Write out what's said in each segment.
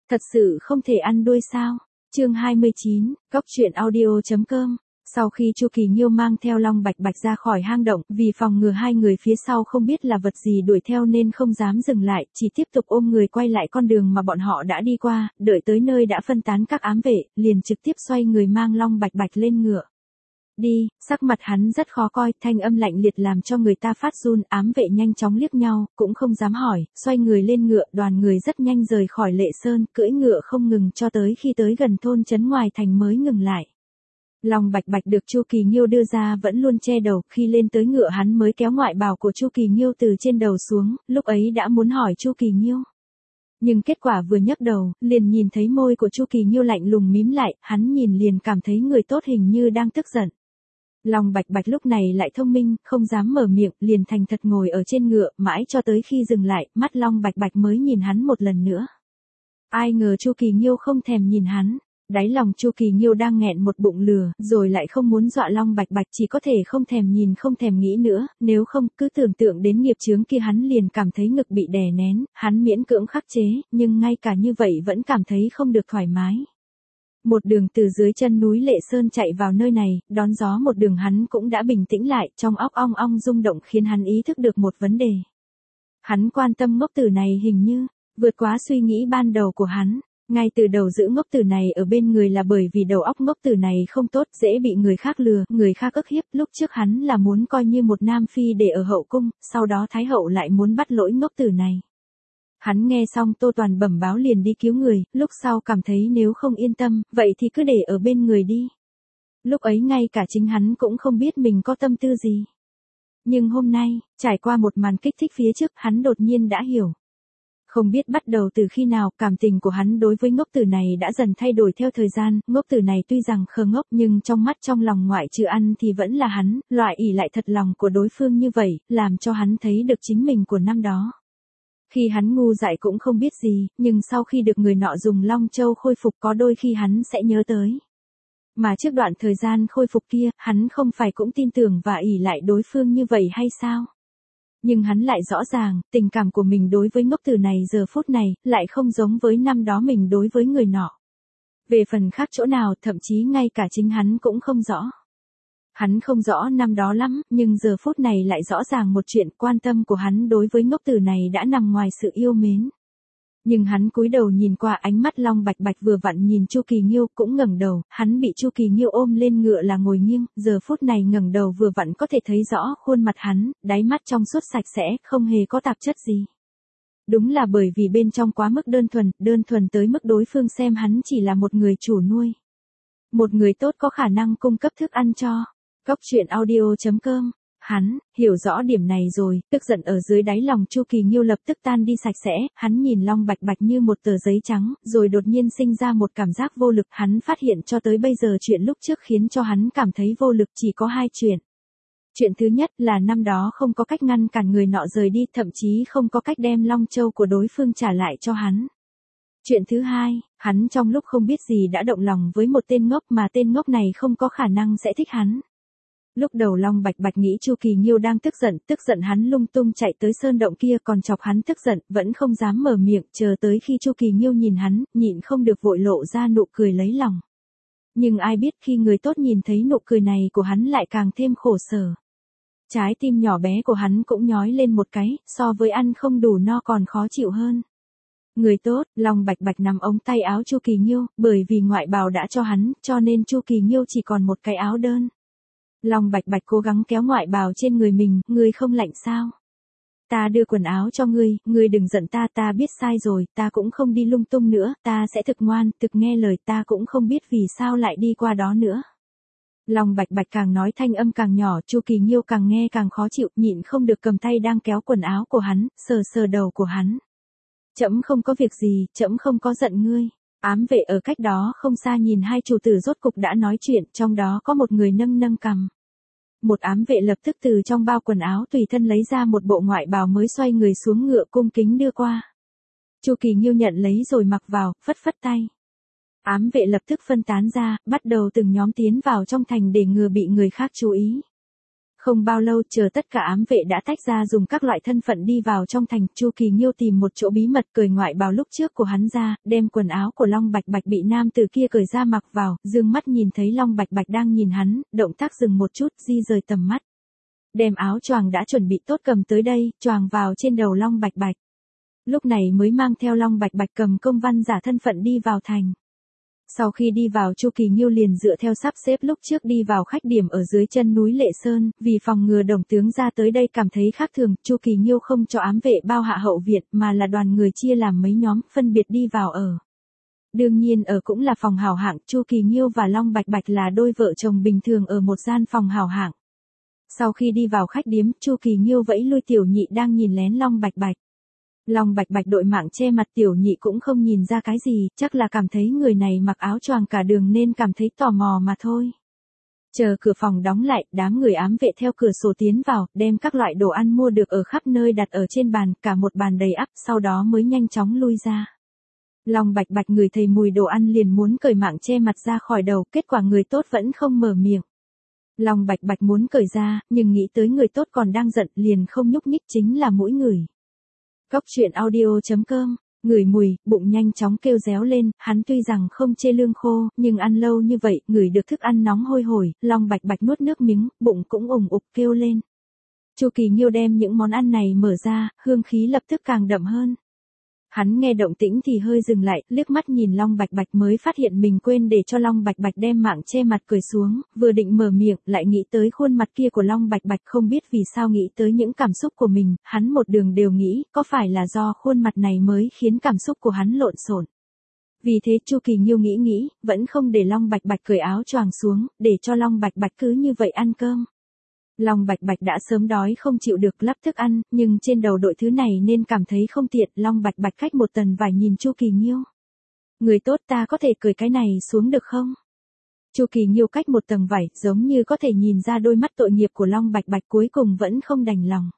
Thật sự không thể ăn đuôi sao? Chương 29, Cóc truyện audio.com. Sau khi Chu Kỳ Nghiêu mang theo Long Bạch Bạch ra khỏi hang động, vì phòng ngừa hai người phía sau không biết là vật gì đuổi theo nên không dám dừng lại, chỉ tiếp tục ôm người quay lại con đường mà bọn họ đã đi qua, đợi tới nơi đã phân tán các ám vệ, liền trực tiếp xoay người mang Long Bạch Bạch lên ngựa. Đi, sắc mặt hắn rất khó coi, thanh âm lạnh liệt làm cho người ta phát run, ám vệ nhanh chóng liếc nhau, cũng không dám hỏi, xoay người lên ngựa, đoàn người rất nhanh rời khỏi Lệ Sơn, cưỡi ngựa không ngừng cho tới khi tới gần thôn trấn ngoài thành mới ngừng lại. Long Bạch Bạch được Chu Kỳ Nghiêu đưa ra vẫn luôn che đầu, khi lên tới ngựa hắn mới kéo ngoại bào của Chu Kỳ Nghiêu từ trên đầu xuống, lúc ấy đã muốn hỏi Chu Kỳ Nghiêu. Nhưng kết quả vừa nhấc đầu, liền nhìn thấy môi của Chu Kỳ Nghiêu lạnh lùng mím lại, hắn nhìn liền cảm thấy người tốt hình như đang tức giận. Long Bạch Bạch lúc này lại thông minh, không dám mở miệng, liền thành thật ngồi ở trên ngựa, mãi cho tới khi dừng lại, mắt Long Bạch Bạch mới nhìn hắn một lần nữa. Ai ngờ Chu Kỳ Nghiêu không thèm nhìn hắn, đáy lòng Chu Kỳ Nghiêu đang nghẹn một bụng lửa, rồi lại không muốn dọa Long Bạch Bạch, chỉ có thể không thèm nhìn không thèm nghĩ nữa, nếu không cứ tưởng tượng đến nghiệp chướng kia hắn liền cảm thấy ngực bị đè nén, hắn miễn cưỡng khắc chế, nhưng ngay cả như vậy vẫn cảm thấy không được thoải mái. Một đường từ dưới chân núi Lệ Sơn chạy vào nơi này, đón gió một đường hắn cũng đã bình tĩnh lại, trong óc ong ong rung động khiến hắn ý thức được một vấn đề. Hắn quan tâm ngốc tử này hình như vượt quá suy nghĩ ban đầu của hắn. Ngay từ đầu giữ ngốc tử này ở bên người là bởi vì đầu óc ngốc tử này không tốt, dễ bị người khác lừa, người khác ức hiếp, lúc trước hắn là muốn coi như một nam phi để ở hậu cung, sau đó Thái hậu lại muốn bắt lỗi ngốc tử này. Hắn nghe xong Tô Toàn bẩm báo liền đi cứu người, lúc sau cảm thấy nếu không yên tâm, vậy thì cứ để ở bên người đi. Lúc ấy ngay cả chính hắn cũng không biết mình có tâm tư gì. Nhưng hôm nay, trải qua một màn kích thích phía trước, hắn đột nhiên đã hiểu. Không biết bắt đầu từ khi nào, cảm tình của hắn đối với ngốc tử này đã dần thay đổi theo thời gian, ngốc tử này tuy rằng khờ ngốc nhưng trong mắt trong lòng ngoại trừ ăn thì vẫn là hắn, loại ỷ lại thật lòng của đối phương như vậy, làm cho hắn thấy được chính mình của năm đó. Khi hắn ngu dại cũng không biết gì, nhưng sau khi được người nọ dùng Long Châu khôi phục có đôi khi hắn sẽ nhớ tới. Mà trước đoạn thời gian khôi phục kia, hắn không phải cũng tin tưởng và ỷ lại đối phương như vậy hay sao? Nhưng hắn lại rõ ràng, tình cảm của mình đối với ngốc tử này giờ phút này, lại không giống với năm đó mình đối với người nọ. Về phần khác chỗ nào, thậm chí ngay cả chính hắn cũng không rõ. Hắn không rõ năm đó lắm, nhưng giờ phút này lại rõ ràng một chuyện, quan tâm của hắn đối với ngốc tử này đã nằm ngoài sự yêu mến. Nhưng hắn cúi đầu nhìn qua, ánh mắt Long Bạch Bạch vừa vặn nhìn Chu Kỳ Nghiêu, cũng ngẩng đầu, hắn bị Chu Kỳ Nghiêu ôm lên ngựa là ngồi nghiêng, giờ phút này ngẩng đầu vừa vặn có thể thấy rõ khuôn mặt hắn, đáy mắt trong suốt sạch sẽ, không hề có tạp chất gì. Đúng là bởi vì bên trong quá mức đơn thuần tới mức đối phương xem hắn chỉ là một người chủ nuôi. Một người tốt có khả năng cung cấp thức ăn cho. Cóc truyện audio.com. Hắn, hiểu rõ điểm này rồi, tức giận ở dưới đáy lòng Chu Kỳ Nghiêu lập tức tan đi sạch sẽ, hắn nhìn Long Bạch Bạch như một tờ giấy trắng, rồi đột nhiên sinh ra một cảm giác vô lực, hắn phát hiện cho tới bây giờ chuyện lúc trước khiến cho hắn cảm thấy vô lực chỉ có hai chuyện. Chuyện thứ nhất là năm đó không có cách ngăn cản người nọ rời đi, thậm chí không có cách đem Long Châu của đối phương trả lại cho hắn. Chuyện thứ hai, hắn trong lúc không biết gì đã động lòng với một tên ngốc mà tên ngốc này không có khả năng sẽ thích hắn. Lúc đầu Long Bạch Bạch nghĩ Chu Kỳ Nghiêu đang tức giận hắn lung tung chạy tới sơn động kia còn chọc hắn tức giận, vẫn không dám mở miệng, chờ tới khi Chu Kỳ Nghiêu nhìn hắn, nhịn không được vội lộ ra nụ cười lấy lòng. Nhưng ai biết khi người tốt nhìn thấy nụ cười này của hắn lại càng thêm khổ sở. Trái tim nhỏ bé của hắn cũng nhói lên một cái, so với ăn không đủ no còn khó chịu hơn. Người tốt, Long Bạch Bạch nắm ống tay áo Chu Kỳ Nghiêu, bởi vì ngoại bào đã cho hắn, cho nên Chu Kỳ Nghiêu chỉ còn một cái áo đơn. Long Bạch Bạch cố gắng kéo ngoại bào trên người mình, ngươi không lạnh sao? Ta đưa quần áo cho ngươi đừng giận ta, ta biết sai rồi, ta cũng không đi lung tung nữa, ta sẽ thực ngoan, thực nghe lời, ta cũng không biết vì sao lại đi qua đó nữa. Long Bạch Bạch càng nói thanh âm càng nhỏ, Chu Kỳ Nghiêu càng nghe càng khó chịu, nhịn không được cầm tay đang kéo quần áo của hắn, sờ đầu của hắn. Trẫm không có việc gì, trẫm không có giận ngươi. Ám vệ ở cách đó không xa nhìn hai chủ tử rốt cục đã nói chuyện, trong đó có một người nâng cằm. Một ám vệ lập tức từ trong bao quần áo tùy thân lấy ra một bộ ngoại bào mới xoay người xuống ngựa cung kính đưa qua. Chu Kỳ Nghiêu nhận lấy rồi mặc vào, phất phất tay. Ám vệ lập tức phân tán ra, bắt đầu từng nhóm tiến vào trong thành để ngừa bị người khác chú ý. Không bao lâu chờ tất cả ám vệ đã tách ra dùng các loại thân phận đi vào trong thành, Chu Kỳ Nghiêu tìm một chỗ bí mật cởi ngoại bào lúc trước của hắn ra, đem quần áo của Long Bạch Bạch bị nam từ kia cởi ra mặc vào, dương mắt nhìn thấy Long Bạch Bạch đang nhìn hắn, động tác dừng một chút, di rời tầm mắt. Đem áo choàng đã chuẩn bị tốt cầm tới đây, choàng vào trên đầu Long Bạch Bạch. Lúc này mới mang theo Long Bạch Bạch cầm công văn giả thân phận đi vào thành. Sau khi đi vào Chu Kỳ Nghiêu liền dựa theo sắp xếp lúc trước đi vào khách điểm ở dưới chân núi Lệ Sơn, vì phòng ngừa đồng tướng ra tới đây cảm thấy khác thường, Chu Kỳ Nghiêu không cho ám vệ bao hạ hậu viện mà là đoàn người chia làm mấy nhóm, phân biệt đi vào ở. Đương nhiên ở cũng là phòng hảo hạng, Chu Kỳ Nghiêu và Long Bạch Bạch là đôi vợ chồng bình thường ở một gian phòng hảo hạng. Sau khi đi vào khách điếm, Chu Kỳ Nghiêu vẫy lui Tiểu Nhị đang nhìn lén Long Bạch Bạch. Long Bạch Bạch đội mạng che mặt, Tiểu Nhị cũng không nhìn ra cái gì, chắc là cảm thấy người này mặc áo choàng cả đường nên cảm thấy tò mò mà thôi. Chờ cửa phòng đóng lại, đám người ám vệ theo cửa sổ tiến vào, đem các loại đồ ăn mua được ở khắp nơi đặt ở trên bàn, cả một bàn đầy ắp, sau đó mới nhanh chóng lui ra. Long Bạch Bạch ngửi thấy mùi đồ ăn liền muốn cởi mạng che mặt ra khỏi đầu, kết quả người tốt vẫn không mở miệng. Long Bạch Bạch muốn cởi ra, nhưng nghĩ tới người tốt còn đang giận, liền không nhúc nhích, chính là mũi ngửi. Cóc truyện audio.com, ngửi mùi, bụng nhanh chóng kêu réo lên, hắn tuy rằng không chê lương khô, nhưng ăn lâu như vậy, ngửi được thức ăn nóng hôi hổi, Long Bạch Bạch nuốt nước miếng, bụng cũng ủng ục kêu lên. Chu Kỳ Nghiêu đem những món ăn này mở ra, hương khí lập tức càng đậm hơn. Hắn nghe động tĩnh thì hơi dừng lại, liếc mắt nhìn Long Bạch Bạch mới phát hiện mình quên để cho Long Bạch Bạch đem mạng che mặt cởi xuống, vừa định mở miệng, lại nghĩ tới khuôn mặt kia của Long Bạch Bạch, không biết vì sao nghĩ tới những cảm xúc của mình, hắn một đường đều nghĩ, có phải là do khuôn mặt này mới khiến cảm xúc của hắn lộn xộn. Vì thế Chu Kỳ Nghiêu nghĩ, vẫn không để Long Bạch Bạch cởi áo choàng xuống, để cho Long Bạch Bạch cứ như vậy ăn cơm. Long Bạch Bạch đã sớm đói không chịu được lắp thức ăn, nhưng trên đầu đội thứ này nên cảm thấy không tiện, Long Bạch Bạch cách một tầng vải nhìn Chu Kỳ Nghiêu. Người tốt, ta có thể cởi cái này xuống được không? Chu Kỳ Nghiêu cách một tầng vải, giống như có thể nhìn ra đôi mắt tội nghiệp của Long Bạch Bạch, cuối cùng vẫn không đành lòng.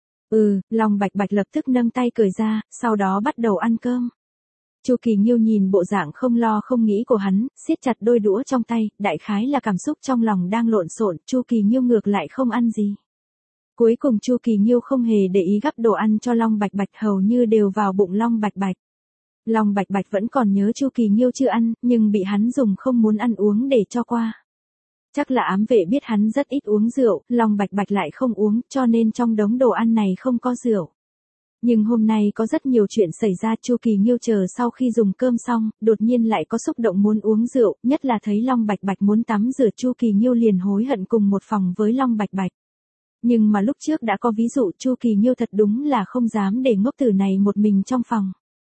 Long Bạch Bạch lập tức nâng tay cởi ra, sau đó bắt đầu ăn cơm. Chu Kỳ Nghiêu nhìn bộ dạng không lo không nghĩ của hắn, siết chặt đôi đũa trong tay, đại khái là cảm xúc trong lòng đang lộn xộn, Chu Kỳ Nghiêu ngược lại không ăn gì. Cuối cùng Chu Kỳ Nghiêu không hề để ý gắp đồ ăn cho Long Bạch Bạch, hầu như đều vào bụng Long Bạch Bạch. Long Bạch Bạch vẫn còn nhớ Chu Kỳ Nghiêu chưa ăn, nhưng bị hắn dùng không muốn ăn uống để cho qua. Chắc là ám vệ biết hắn rất ít uống rượu, Long Bạch Bạch lại không uống, cho nên trong đống đồ ăn này không có rượu. Nhưng hôm nay có rất nhiều chuyện xảy ra, Chu Kỳ Nghiêu chờ sau khi dùng cơm xong, đột nhiên lại có xúc động muốn uống rượu, nhất là thấy Long Bạch Bạch muốn tắm rửa, Chu Kỳ Nghiêu liền hối hận cùng một phòng với Long Bạch Bạch. Nhưng mà lúc trước đã có ví dụ, Chu Kỳ Nghiêu thật đúng là không dám để ngốc tử này một mình trong phòng.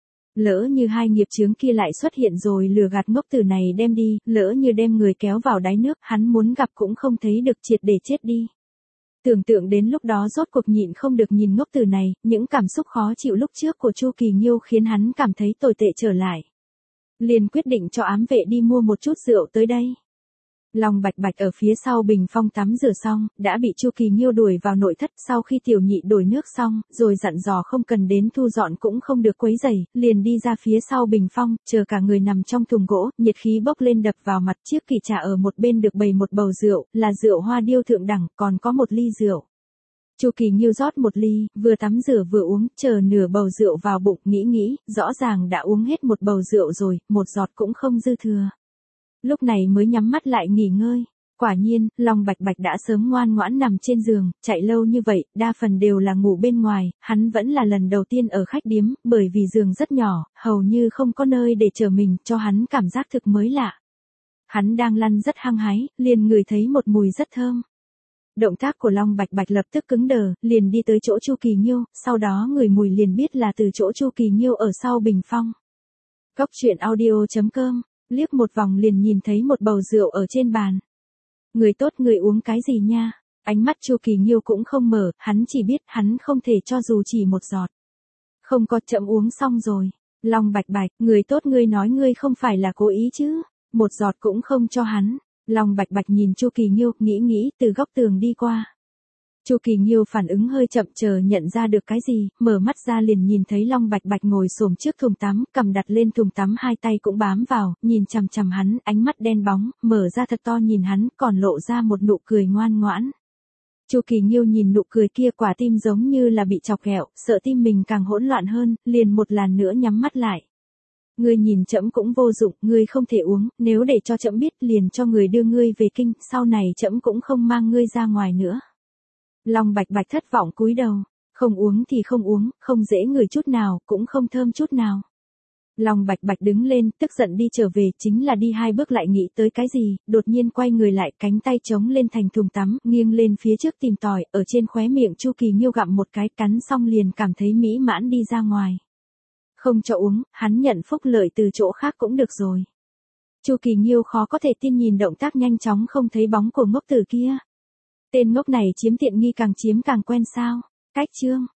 Lỡ như hai nghiệp chướng kia lại xuất hiện rồi lừa gạt ngốc tử này đem đi, lỡ như đem người kéo vào đáy nước, hắn muốn gặp cũng không thấy được, triệt để chết đi. Tưởng tượng đến lúc đó rốt cuộc nhịn không được nhìn ngốc tử này, những cảm xúc khó chịu lúc trước của Chu Kỳ Nghiêu khiến hắn cảm thấy tồi tệ trở lại. Liền quyết định cho ám vệ đi mua một chút rượu tới đây. Long Bạch Bạch ở phía sau bình phong tắm rửa xong, đã bị Chu Kỳ Nghiêu đuổi vào nội thất, sau khi Tiểu Nhị đổi nước xong, rồi dặn dò không cần đến thu dọn cũng không được quấy rầy, liền đi ra phía sau bình phong, chờ cả người nằm trong thùng gỗ, nhiệt khí bốc lên đập vào mặt, chiếc kỷ trà ở một bên được bày một bầu rượu, là rượu hoa điêu thượng đẳng, còn có một ly rượu. Chu Kỳ Nghiêu rót một ly, vừa tắm rửa vừa uống, chờ nửa bầu rượu vào bụng, nghĩ, rõ ràng đã uống hết một bầu rượu rồi, một giọt cũng không dư thừa. Lúc này mới nhắm mắt lại nghỉ ngơi. Quả nhiên, Long Bạch Bạch đã sớm ngoan ngoãn nằm trên giường, chạy lâu như vậy, đa phần đều là ngủ bên ngoài, hắn vẫn là lần đầu tiên ở khách điếm, bởi vì giường rất nhỏ, hầu như không có nơi để chờ mình, cho hắn cảm giác thực mới lạ. Hắn đang lăn rất hăng hái, liền ngửi thấy một mùi rất thơm. Động tác của Long Bạch Bạch lập tức cứng đờ, liền đi tới chỗ Chu Kỳ Nghiêu, sau đó ngửi mùi liền biết là từ chỗ Chu Kỳ Nghiêu ở sau bình phong. Cóc truyện audio.com, liếc một vòng liền nhìn thấy một bầu rượu ở trên bàn. Người tốt, người uống cái gì nha? Ánh mắt Chu Kỳ Nghiêu cũng không mở, hắn chỉ biết hắn không thể cho dù chỉ một giọt. Không có, chậm uống xong rồi. Long Bạch Bạch, người tốt, ngươi nói ngươi không phải là cố ý chứ? Một giọt cũng không cho hắn. Long Bạch Bạch nhìn Chu Kỳ Nghiêu, nghĩ, từ góc tường đi qua. Chu Kỳ Nghiêu phản ứng hơi chậm, chờ nhận ra được cái gì, mở mắt ra liền nhìn thấy Long Bạch Bạch ngồi xổm trước thùng tắm, cầm đặt lên thùng tắm, hai tay cũng bám vào, nhìn chằm chằm hắn, ánh mắt đen bóng, mở ra thật to nhìn hắn, còn lộ ra một nụ cười ngoan ngoãn. Chu Kỳ Nghiêu nhìn nụ cười kia, quả tim giống như là bị chọc ghẹo, sợ tim mình càng hỗn loạn hơn, liền một làn nữa nhắm mắt lại. Ngươi nhìn trẫm cũng vô dụng, ngươi không thể uống, nếu để cho trẫm biết liền cho người đưa ngươi về kinh, sau này trẫm cũng không mang ngươi ra ngoài nữa. Long Bạch Bạch thất vọng cúi đầu, không uống thì không uống, không dễ ngửi chút nào, cũng không thơm chút nào. Long Bạch Bạch đứng lên, tức giận đi trở về, chính là đi 2 bước lại nghĩ tới cái gì, đột nhiên quay người lại, cánh tay chống lên thành thùng tắm, nghiêng lên phía trước tìm tòi, ở trên khóe miệng Chu Kỳ Nghiêu gặm một cái, cắn xong liền cảm thấy mỹ mãn đi ra ngoài. Không cho uống, hắn nhận phúc lợi từ chỗ khác cũng được rồi. Chu Kỳ Nghiêu khó có thể tin nhìn động tác nhanh chóng không thấy bóng của ngốc tử kia. Tên ngốc này chiếm tiện nghi càng chiếm càng quen sao? Cách chương